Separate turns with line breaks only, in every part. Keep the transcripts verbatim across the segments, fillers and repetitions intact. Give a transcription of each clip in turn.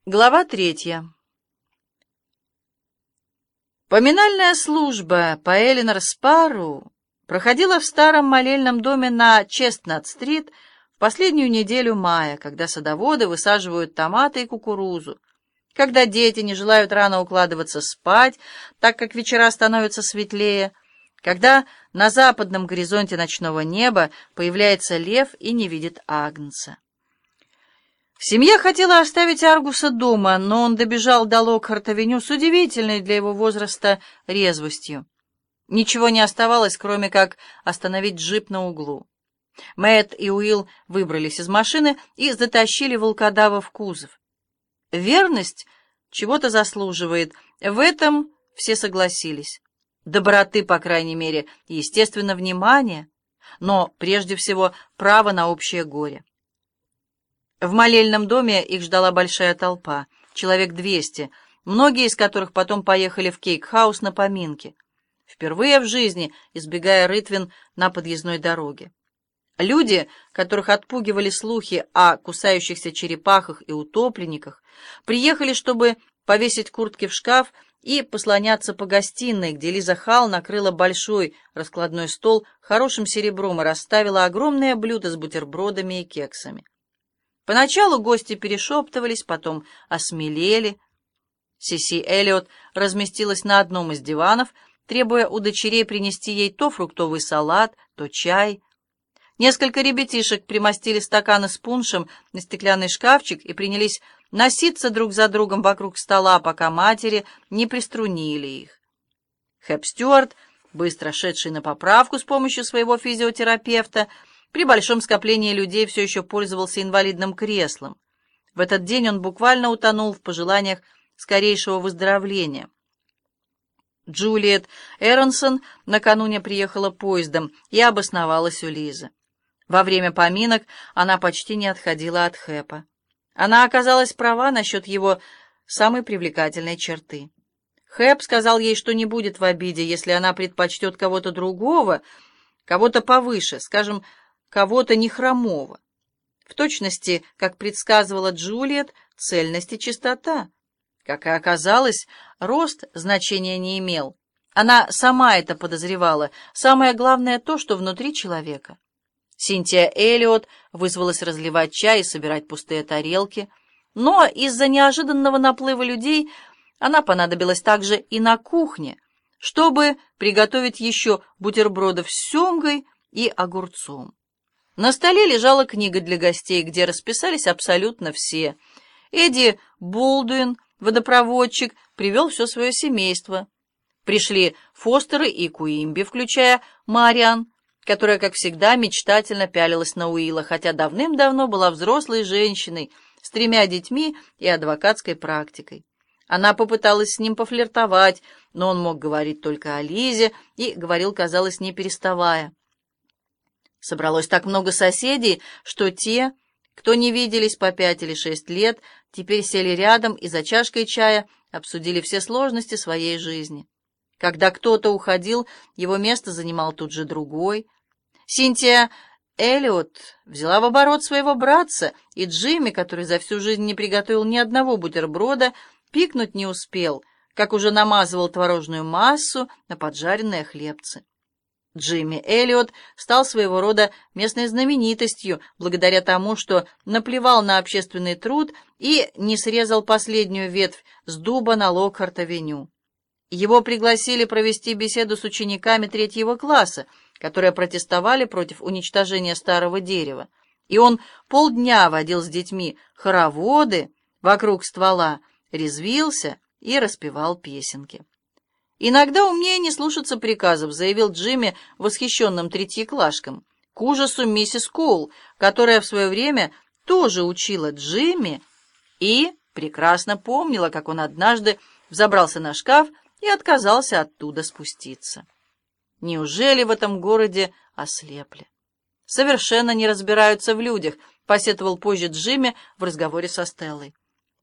Глава третья. Поминальная служба по Эленор Спарроу проходила в старом молельном доме на Честнат-стрит в последнюю неделю мая, когда садоводы высаживают томаты и кукурузу, когда дети не желают рано укладываться спать, так как вечера становятся светлее, когда на западном горизонте ночного неба появляется лев и не видит агнца. Семья хотела оставить Аргуса дома, но он добежал до Локхарт-авеню с удивительной для его возраста резвостью. Ничего не оставалось, кроме как остановить джип на углу. Мэтт и Уилл выбрались из машины и затащили волкодава в кузов. Верность чего-то заслуживает, в этом все согласились. Доброты, по крайней мере, и, естественно, внимания, но прежде всего право на общее горе. В молельном доме их ждала большая толпа, человек двести, многие из которых потом поехали в Кейк-хаус на поминки, впервые в жизни избегая рытвин на подъездной дороге. Люди, которых отпугивали слухи о кусающихся черепахах и утопленниках, приехали, чтобы повесить куртки в шкаф и послоняться по гостиной, где Лиза Халл накрыла большой раскладной стол хорошим серебром и расставила огромные блюда с бутербродами и кексами. Поначалу гости перешептывались, потом осмелели. Сиси Эллиот разместилась на одном из диванов, требуя у дочерей принести ей то фруктовый салат, то чай. Несколько ребятишек примостили стаканы с пуншем на стеклянный шкафчик и принялись носиться друг за другом вокруг стола, пока матери не приструнили их. Хэп Стюарт, быстро шедший на поправку с помощью своего физиотерапевта, при большом скоплении людей все еще пользовался инвалидным креслом. В этот день он буквально утонул в пожеланиях скорейшего выздоровления. Джулиет Эронсон накануне приехала поездом и обосновалась у Лизы. Во время поминок она почти не отходила от Хэпа. Она оказалась права насчет его самой привлекательной черты. Хэп сказал ей, что не будет в обиде, если она предпочтет кого-то другого, кого-то повыше, скажем, кого-то нехромого. В точности, как предсказывала Джулиет, цельность и чистота. Как и оказалось, рост значения не имел. Она сама это подозревала. Самое главное то, что внутри человека. Синтия Эллиот вызвалась разливать чай и собирать пустые тарелки, но из-за неожиданного наплыва людей она понадобилась также и на кухне, чтобы приготовить еще бутербродов с семгой и огурцом. На столе лежала книга для гостей, где расписались абсолютно все. Эдди Болдуин, водопроводчик, привел все свое семейство. Пришли Фостеры и Куимби, включая Мариан, которая, как всегда, мечтательно пялилась на Уилла, хотя давным-давно была взрослой женщиной с тремя детьми и адвокатской практикой. Она попыталась с ним пофлиртовать, но он мог говорить только о Лизе и говорил, казалось, не переставая. Собралось так много соседей, что те, кто не виделись по пять или шесть лет, теперь сели рядом и за чашкой чая обсудили все сложности своей жизни. Когда кто-то уходил, его место занимал тут же другой. Синтия Эллиот взяла в оборот своего братца, и Джимми, который за всю жизнь не приготовил ни одного бутерброда, пикнуть не успел, как уже намазывал творожную массу на поджаренные хлебцы. Джимми Эллиот стал своего рода местной знаменитостью благодаря тому, что наплевал на общественный труд и не срезал последнюю ветвь с дуба на Локхарт-авеню. Его пригласили провести беседу с учениками третьего класса, которые протестовали против уничтожения старого дерева, и он полдня водил с детьми хороводы вокруг ствола, резвился и распевал песенки. «Иногда умнее не слушаться приказов», — заявил Джимми восхищенным третьеклашкам, к ужасу миссис Коул, которая в свое время тоже учила Джимми и прекрасно помнила, как он однажды взобрался на шкаф и отказался оттуда спуститься. Неужели в этом городе ослепли? Совершенно не разбираются в людях, посетовал позже Джимми в разговоре со Стеллой.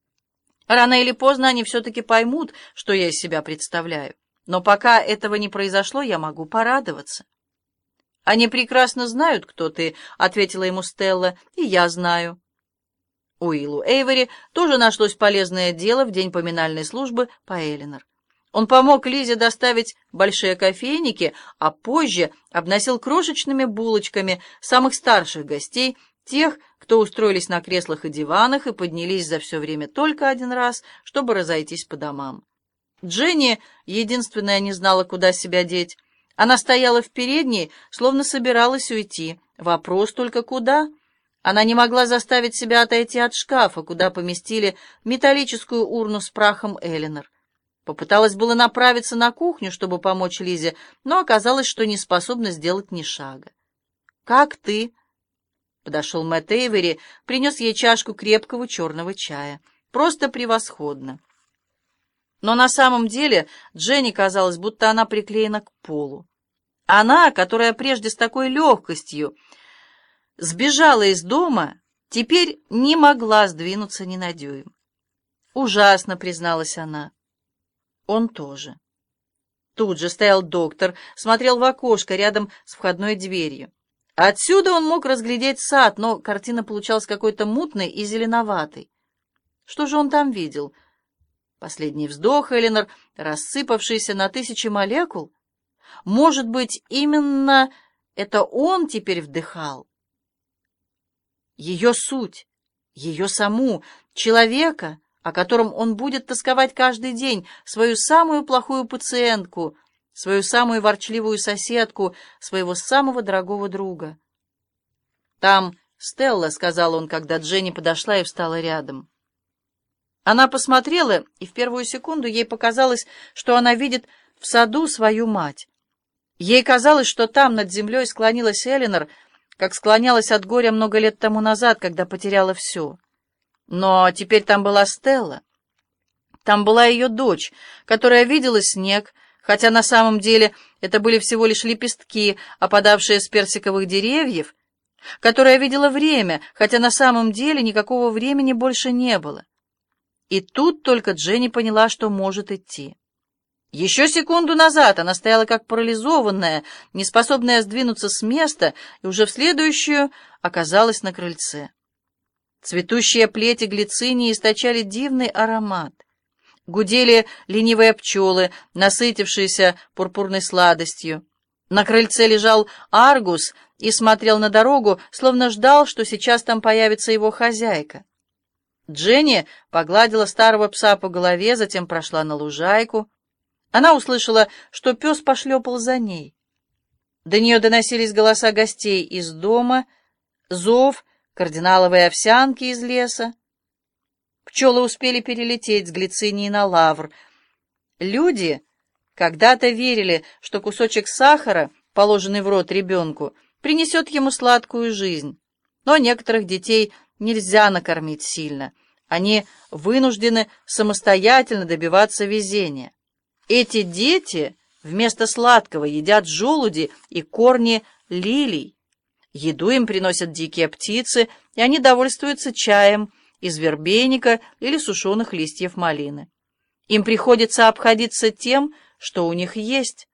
Рано или поздно они все-таки поймут, что я из себя представляю. Но пока этого не произошло, я могу порадоваться. «Они прекрасно знают, кто ты», — ответила ему Стелла, — «и я знаю». Уиллу Эйвери тоже нашлось полезное дело в день поминальной службы по Элинор. Он помог Лизе доставить большие кофейники, а позже обносил крошечными булочками самых старших гостей, тех, кто устроились на креслах и диванах и поднялись за все время только один раз, чтобы разойтись по домам. Дженни, единственная, не знала, куда себя деть. Она стояла в передней, словно собиралась уйти. Вопрос только куда? Она не могла заставить себя отойти от шкафа, куда поместили металлическую урну с прахом Элинор. Попыталась было направиться на кухню, чтобы помочь Лизе, но оказалось, что не способна сделать ни шага. «Как ты?» Подошел Мэтт Эйвери, принес ей чашку крепкого черного чая. «Просто превосходно!» Но на самом деле Дженни казалось, будто она приклеена к полу. Она, которая прежде с такой легкостью сбежала из дома, теперь не могла сдвинуться ни на дюйм. «Ужасно», — призналась она. Он тоже. Тут же стоял доктор, смотрел в окошко рядом с входной дверью. Отсюда он мог разглядеть сад, но картина получалась какой-то мутной и зеленоватой. Что же он там видел? Последний вздох Элинор, рассыпавшийся на тысячи молекул? Может быть, именно это он теперь вдыхал? Ее суть, ее саму, человека, о котором он будет тосковать каждый день, свою самую плохую пациентку, свою самую ворчливую соседку, своего самого дорогого друга. «Там Стелла», — сказал он, когда Дженни подошла и встала рядом. Она посмотрела, и в первую секунду ей показалось, что она видит в саду свою мать. Ей казалось, что там над землей склонилась Элинор, как склонялась от горя много лет тому назад, когда потеряла все. Но теперь там была Стелла. Там была ее дочь, которая видела снег, хотя на самом деле это были всего лишь лепестки, опадавшие с персиковых деревьев, которая видела время, хотя на самом деле никакого времени больше не было. И тут только Дженни поняла, что может идти. Еще секунду назад она стояла как парализованная, неспособная сдвинуться с места, и уже в следующую оказалась на крыльце. Цветущие плети глицинии источали дивный аромат. Гудели ленивые пчелы, насытившиеся пурпурной сладостью. На крыльце лежал Аргус и смотрел на дорогу, словно ждал, что сейчас там появится его хозяйка. Дженни погладила старого пса по голове, затем прошла на лужайку. Она услышала, что пес пошлепал за ней. До нее доносились голоса гостей из дома, зов кардиналовой овсянки из леса. Пчелы успели перелететь с глицинии на лавр. Люди когда-то верили, что кусочек сахара, положенный в рот ребенку, принесет ему сладкую жизнь. Но некоторых детей нельзя накормить сильно. Они вынуждены самостоятельно добиваться везения. Эти дети вместо сладкого едят желуди и корни лилий. Еду им приносят дикие птицы, и они довольствуются чаем из вербейника или сушеных листьев малины. Им приходится обходиться тем, что у них есть.